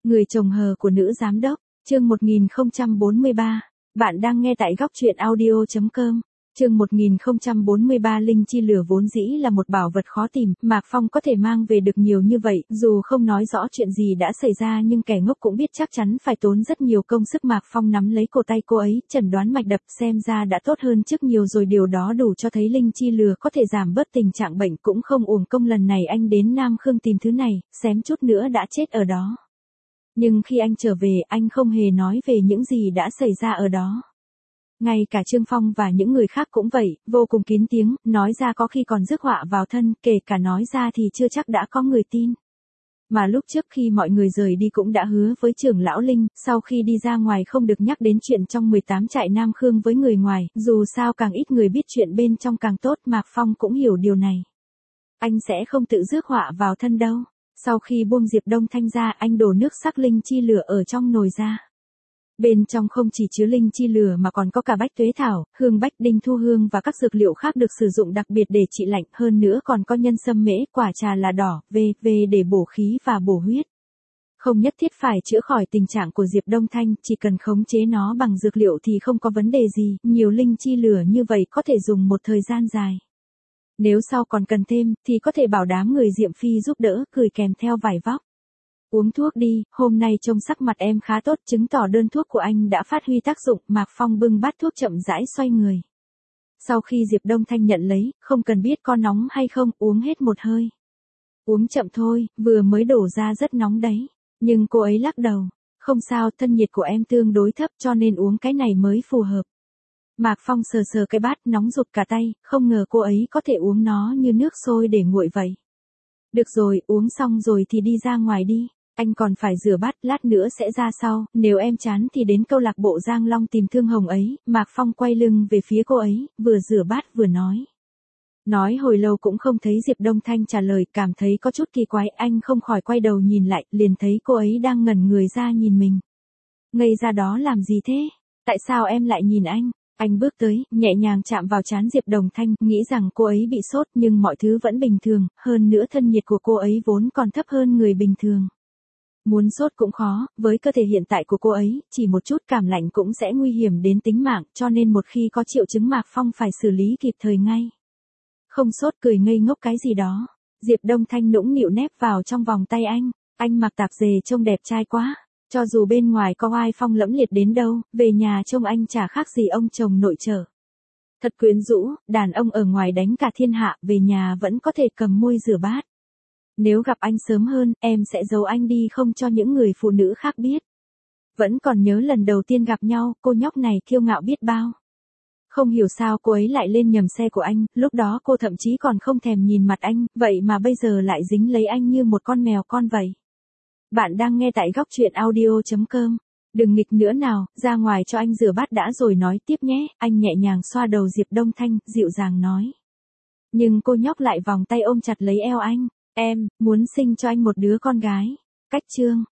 Người chồng hờ của nữ giám đốc, chương 1043. Bạn đang nghe tại góc truyện audio.com. Chương 1043. Linh chi lửa vốn dĩ là một bảo vật khó tìm, Mạc Phong có thể mang về được nhiều như vậy, dù không nói rõ chuyện gì đã xảy ra nhưng kẻ ngốc cũng biết chắc chắn phải tốn rất nhiều công sức. Mạc Phong nắm lấy cổ tay cô ấy, chẩn đoán mạch đập, xem ra đã tốt hơn trước nhiều rồi, điều đó đủ cho thấy linh chi lửa có thể giảm bớt tình trạng bệnh, cũng không uổng công lần này anh đến Nam Khương tìm thứ này, xém chút nữa đã chết ở đó. Nhưng khi anh trở về, anh không hề nói về những gì đã xảy ra ở đó. Ngay cả Trương Phong và những người khác cũng vậy, vô cùng kín tiếng, nói ra có khi còn rước họa vào thân, kể cả nói ra thì chưa chắc đã có người tin. Mà lúc trước khi mọi người rời đi cũng đã hứa với trưởng lão Linh, sau khi đi ra ngoài không được nhắc đến chuyện trong 18 trại Nam Khương với người ngoài, dù sao càng ít người biết chuyện bên trong càng tốt. Mạc Phong cũng hiểu điều này. Anh sẽ không tự rước họa vào thân đâu. Sau khi buông Diệp Đông Thanh ra, anh đổ nước sắc linh chi lửa ở trong nồi ra. Bên trong không chỉ chứa linh chi lửa mà còn có cả bách tuế thảo, hương bách, đinh thu hương và các dược liệu khác được sử dụng đặc biệt để trị lạnh, hơn nữa còn có nhân sâm mễ, quả trà là đỏ, để bổ khí và bổ huyết. Không nhất thiết phải chữa khỏi tình trạng của Diệp Đông Thanh, chỉ cần khống chế nó bằng dược liệu thì không có vấn đề gì, nhiều linh chi lửa như vậy có thể dùng một thời gian dài. Nếu sau còn cần thêm, thì có thể bảo đám người Diệm Phi giúp đỡ, gửi kèm theo vải vóc. Uống thuốc đi, hôm nay trông sắc mặt em khá tốt, chứng tỏ đơn thuốc của anh đã phát huy tác dụng. Mạc Phong bưng bát thuốc chậm rãi xoay người. Sau khi Diệp Đông Thanh nhận lấy, không cần biết có nóng hay không, uống hết một hơi. Uống chậm thôi, vừa mới đổ ra rất nóng đấy. Nhưng cô ấy lắc đầu. Không sao, thân nhiệt của em tương đối thấp cho nên uống cái này mới phù hợp. Mạc Phong sờ sờ cái bát, nóng rụt cả tay, không ngờ cô ấy có thể uống nó như nước sôi để nguội vậy. Được rồi, uống xong rồi thì đi ra ngoài đi. Anh còn phải rửa bát, lát nữa sẽ ra sau, nếu em chán thì đến câu lạc bộ Giang Long tìm Thương Hồng ấy. Mạc Phong quay lưng về phía cô ấy, vừa rửa bát vừa nói. Nói hồi lâu cũng không thấy Diệp Đông Thanh trả lời, cảm thấy có chút kỳ quái, anh không khỏi quay đầu nhìn lại, liền thấy cô ấy đang ngẩn người ra nhìn mình. Ngây ra đó làm gì thế? Tại sao em lại nhìn anh? Anh bước tới, nhẹ nhàng chạm vào trán Diệp Đông Thanh, nghĩ rằng cô ấy bị sốt nhưng mọi thứ vẫn bình thường, hơn nữa thân nhiệt của cô ấy vốn còn thấp hơn người bình thường. Muốn sốt cũng khó, với cơ thể hiện tại của cô ấy, chỉ một chút cảm lạnh cũng sẽ nguy hiểm đến tính mạng, cho nên một khi có triệu chứng Mạc Phong phải xử lý kịp thời ngay. Không sốt, cười ngây ngốc cái gì đó. Diệp Đông Thanh nũng nịu nép vào trong vòng tay anh mặc tạp dề trông đẹp trai quá. Cho dù bên ngoài có oai phong lẫm liệt đến đâu, về nhà trông anh chả khác gì ông chồng nội trợ. Thật quyến rũ, đàn ông ở ngoài đánh cả thiên hạ, về nhà vẫn có thể cầm môi rửa bát. Nếu gặp anh sớm hơn, em sẽ giấu anh đi không cho những người phụ nữ khác biết. Vẫn còn nhớ lần đầu tiên gặp nhau, cô nhóc này kiêu ngạo biết bao. Không hiểu sao cô ấy lại lên nhầm xe của anh, lúc đó cô thậm chí còn không thèm nhìn mặt anh, vậy mà bây giờ lại dính lấy anh như một con mèo con vậy. Bạn đang nghe tại góc truyện audio.com. Đừng nghịch nữa nào, ra ngoài cho anh rửa bát đã rồi nói tiếp nhé. Anh nhẹ nhàng xoa đầu Diệp Đông Thanh, dịu dàng nói. Nhưng cô nhóc lại vòng tay ôm chặt lấy eo anh. Em, muốn sinh cho anh một đứa con gái. Cách chương.